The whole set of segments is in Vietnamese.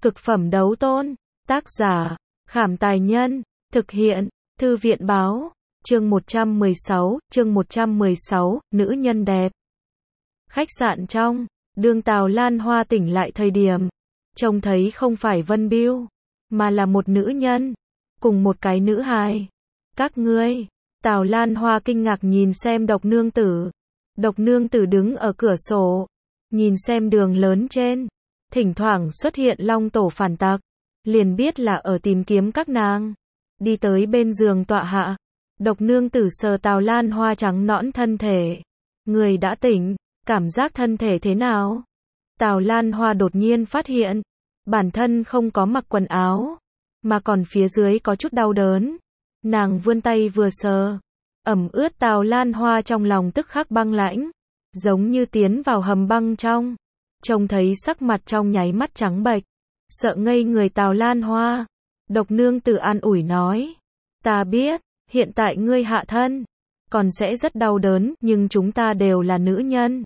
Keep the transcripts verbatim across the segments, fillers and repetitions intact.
Cực phẩm đấu tôn. Tác giả, Khảm Tài Nhân. Thực hiện, Thư viện Báo. Chương một trăm mười sáu, chương một trăm mười sáu, nữ nhân đẹp. Khách sạn trong, đương Tào Lan Hoa tỉnh lại thời điểm, trông thấy không phải Vân Biêu, mà là một nữ nhân, cùng một cái nữ hài. Các ngươi, Tào Lan Hoa kinh ngạc nhìn xem Độc Nương Tử. Độc Nương Tử đứng ở cửa sổ, nhìn xem đường lớn trên, thỉnh thoảng xuất hiện long tổ phản tặc, liền biết là ở tìm kiếm các nàng. Đi tới bên giường tọa hạ, Độc Nương Tử sờ Tào Lan Hoa trắng nõn thân thể. Người đã tỉnh, cảm giác thân thể thế nào? Tào Lan Hoa đột nhiên phát hiện, bản thân không có mặc quần áo, mà còn phía dưới có chút đau đớn. Nàng vươn tay vừa sờ, ẩm ướt Tào Lan Hoa trong lòng tức khắc băng lãnh, giống như tiến vào hầm băng trong. Trông thấy sắc mặt trong nháy mắt trắng bệch, sợ ngây người Tào Lan Hoa. Độc Nương Tử an ủi nói, ta biết, hiện tại ngươi hạ thân, còn sẽ rất đau đớn, nhưng chúng ta đều là nữ nhân.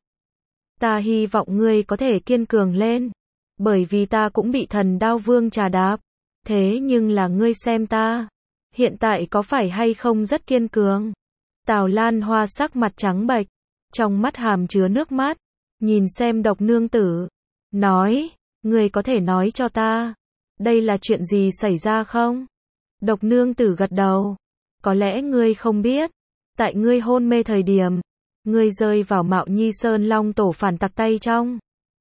Ta hy vọng ngươi có thể kiên cường lên, bởi vì ta cũng bị thần đao vương trà đạp. Thế nhưng là ngươi xem ta, hiện tại có phải hay không rất kiên cường? Tào Lan Hoa sắc mặt trắng bệch, trong mắt hàm chứa nước mắt, nhìn xem Độc Nương Tử, nói, ngươi có thể nói cho ta, đây là chuyện gì xảy ra không? Độc Nương Tử gật đầu, có lẽ ngươi không biết, tại ngươi hôn mê thời điểm, ngươi rơi vào Mạo Nhi Sơn long tổ phản tặc tay trong.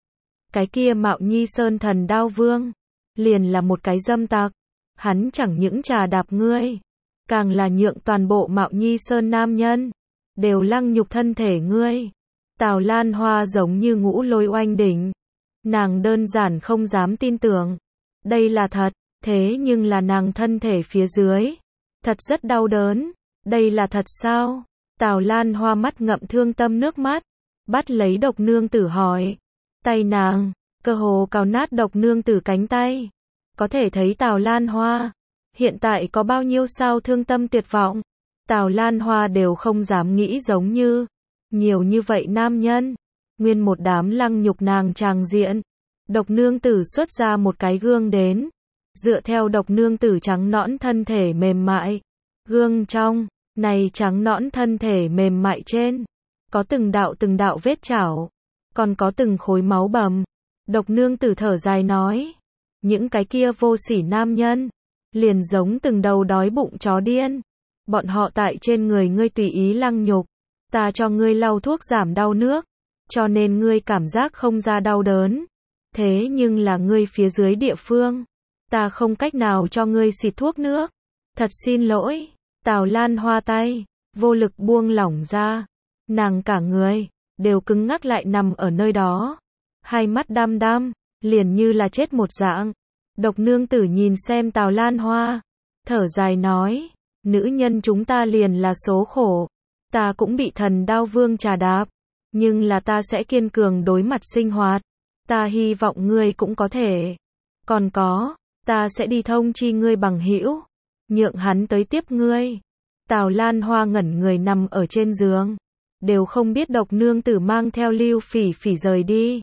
Cái kia Mạo Nhi Sơn thần đao vương, liền là một cái dâm tặc, hắn chẳng những trà đạp ngươi, càng là nhượng toàn bộ Mạo Nhi Sơn nam nhân, đều lăng nhục thân thể ngươi. Tào Lan Hoa giống như ngũ lôi oanh đỉnh, nàng đơn giản không dám tin tưởng, đây là thật, thế nhưng là nàng thân thể phía dưới, thật rất đau đớn, đây là thật sao? Tào Lan Hoa mắt ngậm thương tâm nước mắt, bắt lấy Độc Nương Tử hỏi, tay nàng, cơ hồ cào nát Độc Nương Tử cánh tay, có thể thấy Tào Lan Hoa, hiện tại có bao nhiêu sao thương tâm tuyệt vọng, Tào Lan Hoa đều không dám nghĩ giống như, nhiều như vậy nam nhân, nguyên một đám lăng nhục nàng tràng diện. Độc Nương Tử xuất ra một cái gương đến, dựa theo Độc Nương Tử trắng nõn thân thể mềm mại, gương trong, này trắng nõn thân thể mềm mại trên, có từng đạo từng đạo vết chảo, còn có từng khối máu bầm. Độc Nương Tử thở dài nói, những cái kia vô sỉ nam nhân, liền giống từng đầu đói bụng chó điên, bọn họ tại trên người ngươi tùy ý lăng nhục, ta cho ngươi lau thuốc giảm đau nước, cho nên ngươi cảm giác không ra đau đớn, thế nhưng là ngươi phía dưới địa phương, ta không cách nào cho ngươi xịt thuốc nước, thật xin lỗi. Tào Lan Hoa tay, vô lực buông lỏng ra, nàng cả người, đều cứng ngắc lại nằm ở nơi đó, hai mắt đăm đăm, liền như là chết một dạng. Độc Nương Tử nhìn xem Tào Lan Hoa, thở dài nói, nữ nhân chúng ta liền là số khổ, ta cũng bị thần đao vương trà đạp, nhưng là ta sẽ kiên cường đối mặt sinh hoạt, ta hy vọng ngươi cũng có thể, còn có, ta sẽ đi thông chi ngươi bằng hữu, nhượng hắn tới tiếp ngươi. Tào Lan Hoa ngẩn người nằm ở trên giường, đều không biết Độc Nương Tử mang theo Lưu Phỉ Phỉ rời đi.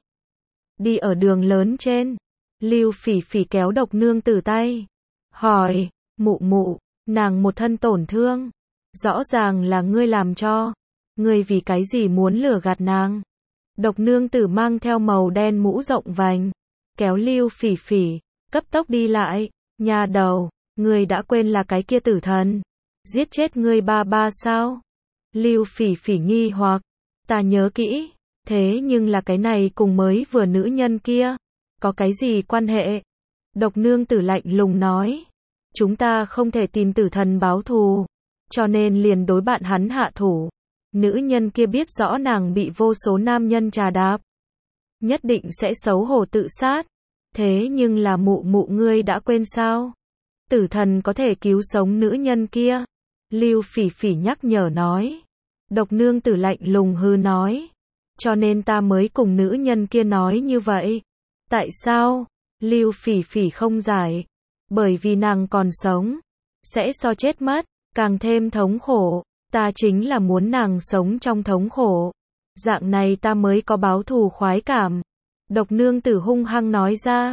Đi ở đường lớn trên, Lưu Phỉ Phỉ kéo Độc Nương Tử tay, hỏi, mụ mụ, nàng một thân tổn thương, rõ ràng là ngươi làm cho, ngươi vì cái gì muốn lừa gạt nàng? Độc Nương Tử mang theo màu đen mũ rộng vành, kéo Lưu Phỉ Phỉ, cấp tốc đi lại, nhà đầu, ngươi đã quên là cái kia tử thần, giết chết ngươi ba ba sao? Lưu Phỉ Phỉ nghi hoặc, ta nhớ kỹ, thế nhưng là cái này cùng mới vừa nữ nhân kia, có cái gì quan hệ? Độc Nương Tử lạnh lùng nói, chúng ta không thể tìm tử thần báo thù, cho nên liền đối bạn hắn hạ thủ. Nữ nhân kia biết rõ nàng bị vô số nam nhân trà đạp, nhất định sẽ xấu hổ tự sát, thế nhưng là mụ mụ ngươi đã quên sao? Tử thần có thể cứu sống nữ nhân kia. Lưu Phỉ Phỉ nhắc nhở nói. Độc Nương Tử lạnh lùng hư nói, cho nên ta mới cùng nữ nhân kia nói như vậy. Tại sao? Lưu Phỉ Phỉ không giải, bởi vì nàng còn sống, sẽ so chết mất, càng thêm thống khổ, ta chính là muốn nàng sống trong thống khổ, dạng này ta mới có báo thù khoái cảm. Độc Nương Tử hung hăng nói ra.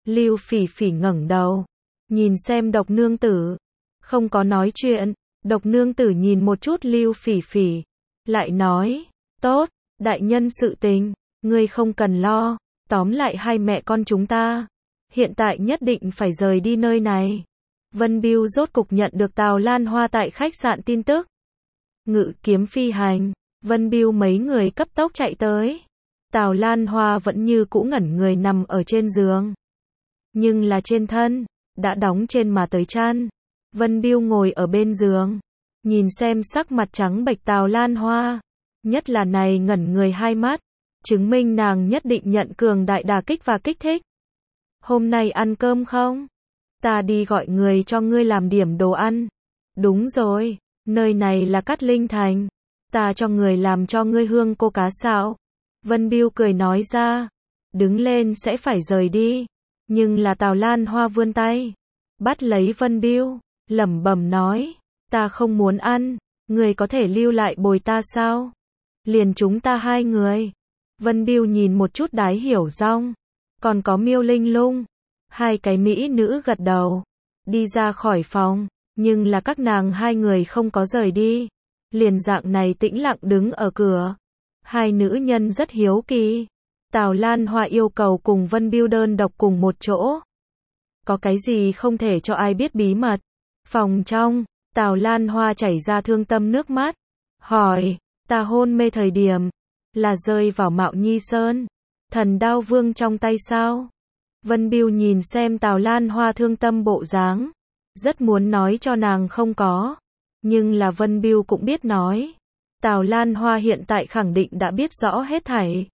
Lưu Phỉ Phỉ ngẩng đầu, nhìn xem Độc nương tử, không có nói chuyện. Độc nương tử nhìn một chút Lưu Phỉ Phỉ, lại nói, tốt, đại nhân sự tình, ngươi không cần lo, tóm lại hai mẹ con chúng ta, hiện tại nhất định phải rời đi nơi này. Vân Bưu rốt cục nhận được Tào Lan Hoa tại khách sạn tin tức. Ngự kiếm phi hành, Vân Bưu mấy người cấp tốc chạy tới. Tào Lan Hoa vẫn như cũ ngẩn người nằm ở trên giường. Nhưng là trên thân, đã đóng trên mà tới chăn. Vân Bưu ngồi ở bên giường, nhìn xem sắc mặt trắng bệch Tào Lan Hoa, nhất là này ngẩn người hai mắt, chứng minh nàng nhất định nhận cường đại đả kích và kích thích. Hôm nay ăn cơm không? Ta đi gọi người cho ngươi làm điểm đồ ăn. Đúng rồi, nơi này là Cát Linh Thành, ta cho người làm cho ngươi hương cô cá xào. Vân Bưu cười nói ra, đứng lên sẽ phải rời đi, nhưng là Tào Lan Hoa vươn tay, bắt lấy Vân Bưu, lẩm bẩm nói, ta không muốn ăn, người có thể lưu lại bồi ta sao? Liền chúng ta hai người. Vân Bưu nhìn một chút Đái Hiểu Rong, còn có Miêu Linh Lung, hai cái mỹ nữ gật đầu, đi ra khỏi phòng, nhưng là các nàng hai người không có rời đi, liền dạng này tĩnh lặng đứng ở cửa. Hai nữ nhân rất hiếu kỳ. Tào Lan Hoa yêu cầu cùng Vân Bưu đơn độc cùng một chỗ. Có cái gì không thể cho ai biết bí mật? Phòng trong, Tào Lan Hoa chảy ra thương tâm nước mắt, hỏi, ta hôn mê thời điểm, là rơi vào Mạo Nhi Sơn, thần đao vương trong tay sao? Vân Bưu nhìn xem Tào Lan Hoa thương tâm bộ dáng, rất muốn nói cho nàng không có, nhưng là Vân Bưu cũng biết nói. Tào Lan Hoa hiện tại khẳng định đã biết rõ hết thảy.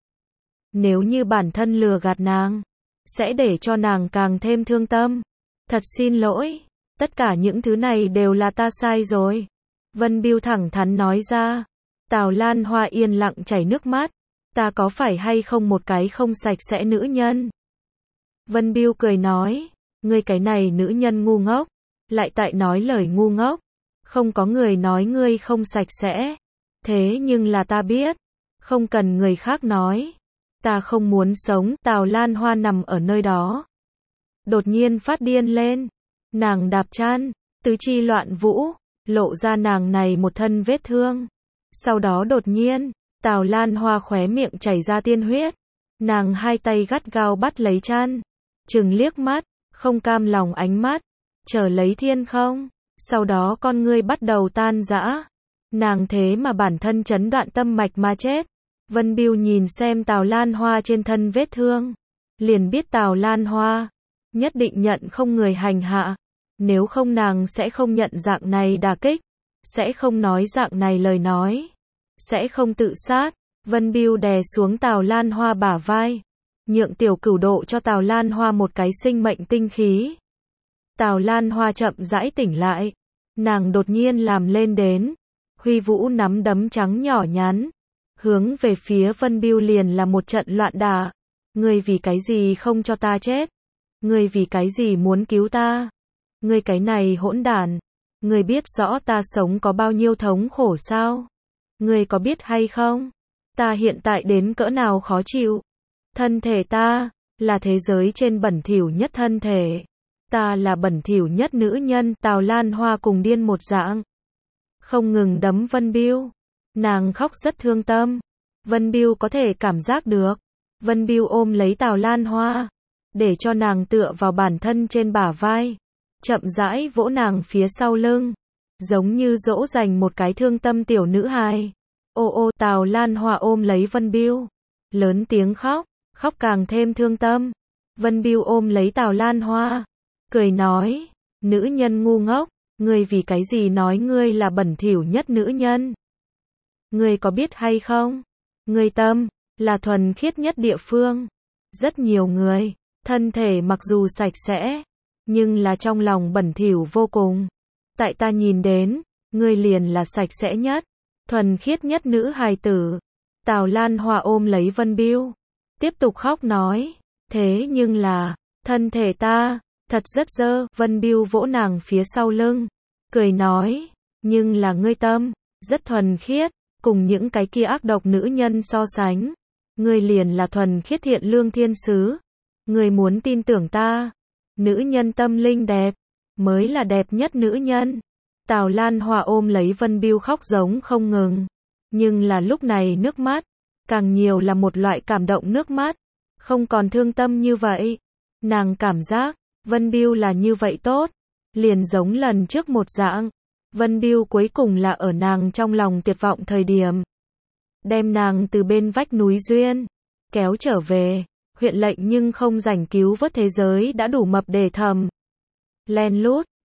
Nếu như bản thân lừa gạt nàng, sẽ để cho nàng càng thêm thương tâm. Thật xin lỗi, tất cả những thứ này đều là ta sai rồi. Vân Bưu thẳng thắn nói ra. Tào Lan Hoa yên lặng chảy nước mắt. Ta có phải hay không một cái không sạch sẽ nữ nhân? Vân Bưu cười nói, ngươi cái này nữ nhân ngu ngốc, lại tại nói lời ngu ngốc. Không có người nói ngươi không sạch sẽ. Thế nhưng là ta biết, không cần người khác nói. Ta không muốn sống. Tào Lan Hoa nằm ở nơi đó, đột nhiên phát điên lên. Nàng đạp chăn, tứ chi loạn vũ, lộ ra nàng này một thân vết thương. Sau đó đột nhiên, Tào Lan Hoa khóe miệng chảy ra tiên huyết. Nàng hai tay gắt gao bắt lấy chăn, trừng liếc mắt, không cam lòng ánh mắt, chờ lấy thiên không. Sau đó con ngươi bắt đầu tan rã. Nàng thế mà bản thân chấn đoạn tâm mạch mà chết. Vân Bưu nhìn xem Tào Lan Hoa trên thân vết thương, liền biết Tào Lan Hoa nhất định nhận không người hành hạ, nếu không nàng sẽ không nhận dạng này đả kích, sẽ không nói dạng này lời nói, sẽ không tự sát. Vân Bưu đè xuống Tào Lan Hoa bả vai, nhượng tiểu cửu độ cho Tào Lan Hoa một cái sinh mệnh tinh khí. Tào Lan Hoa chậm rãi tỉnh lại, nàng đột nhiên làm lên đến, huy vũ nắm đấm trắng nhỏ nhắn, hướng về phía Vân Bưu liền là một trận loạn đả. Ngươi vì cái gì không cho ta chết? Ngươi vì cái gì muốn cứu ta? Ngươi cái này hỗn đản, ngươi biết rõ ta sống có bao nhiêu thống khổ sao? Ngươi có biết hay không? Ta hiện tại đến cỡ nào khó chịu? Thân thể ta là thế giới trên bẩn thỉu nhất thân thể. Ta là bẩn thỉu nhất nữ nhân. Tào Lan Hoa cùng điên một dạng, không ngừng đấm Vân Bưu. Nàng khóc rất thương tâm. Vân Bưu có thể cảm giác được. Vân Bưu ôm lấy Tào Lan Hoa, để cho nàng tựa vào bản thân trên bả vai, chậm rãi vỗ nàng phía sau lưng, giống như dỗ dành một cái thương tâm tiểu nữ hài. Ô ô, Tào Lan Hoa ôm lấy Vân Bưu, lớn tiếng khóc, khóc càng thêm thương tâm. Vân Bưu ôm lấy Tào Lan Hoa, cười nói, nữ nhân ngu ngốc, ngươi vì cái gì nói ngươi là bẩn thỉu nhất nữ nhân? Ngươi có biết hay không? Ngươi tâm là thuần khiết nhất địa phương. Rất nhiều người, thân thể mặc dù sạch sẽ, nhưng là trong lòng bẩn thỉu vô cùng. Tại ta nhìn đến, ngươi liền là sạch sẽ nhất, thuần khiết nhất nữ hài tử. Tào Lan Hoa ôm lấy Vân Bưu, tiếp tục khóc nói, thế nhưng là, thân thể ta, thật rất dơ. Vân Bưu vỗ nàng phía sau lưng, cười nói, nhưng là ngươi tâm, rất thuần khiết, cùng những cái kia ác độc nữ nhân so sánh, ngươi liền là thuần khiết thiện lương thiên sứ. Người muốn tin tưởng ta. Nữ nhân tâm linh đẹp, mới là đẹp nhất nữ nhân. Tào Lan Hoa ôm lấy Vân Bưu khóc giống không ngừng. Nhưng là lúc này nước mắt, càng nhiều là một loại cảm động nước mắt, không còn thương tâm như vậy. Nàng cảm giác, Vân Bưu là như vậy tốt, liền giống lần trước một dạng. Vân Bưu cuối cùng là ở nàng trong lòng tuyệt vọng thời điểm, đem nàng từ bên vách núi duyên, kéo trở về. Huyện lệnh nhưng không rảnh cứu vớt thế giới đã đủ mập để thầm. Len lút,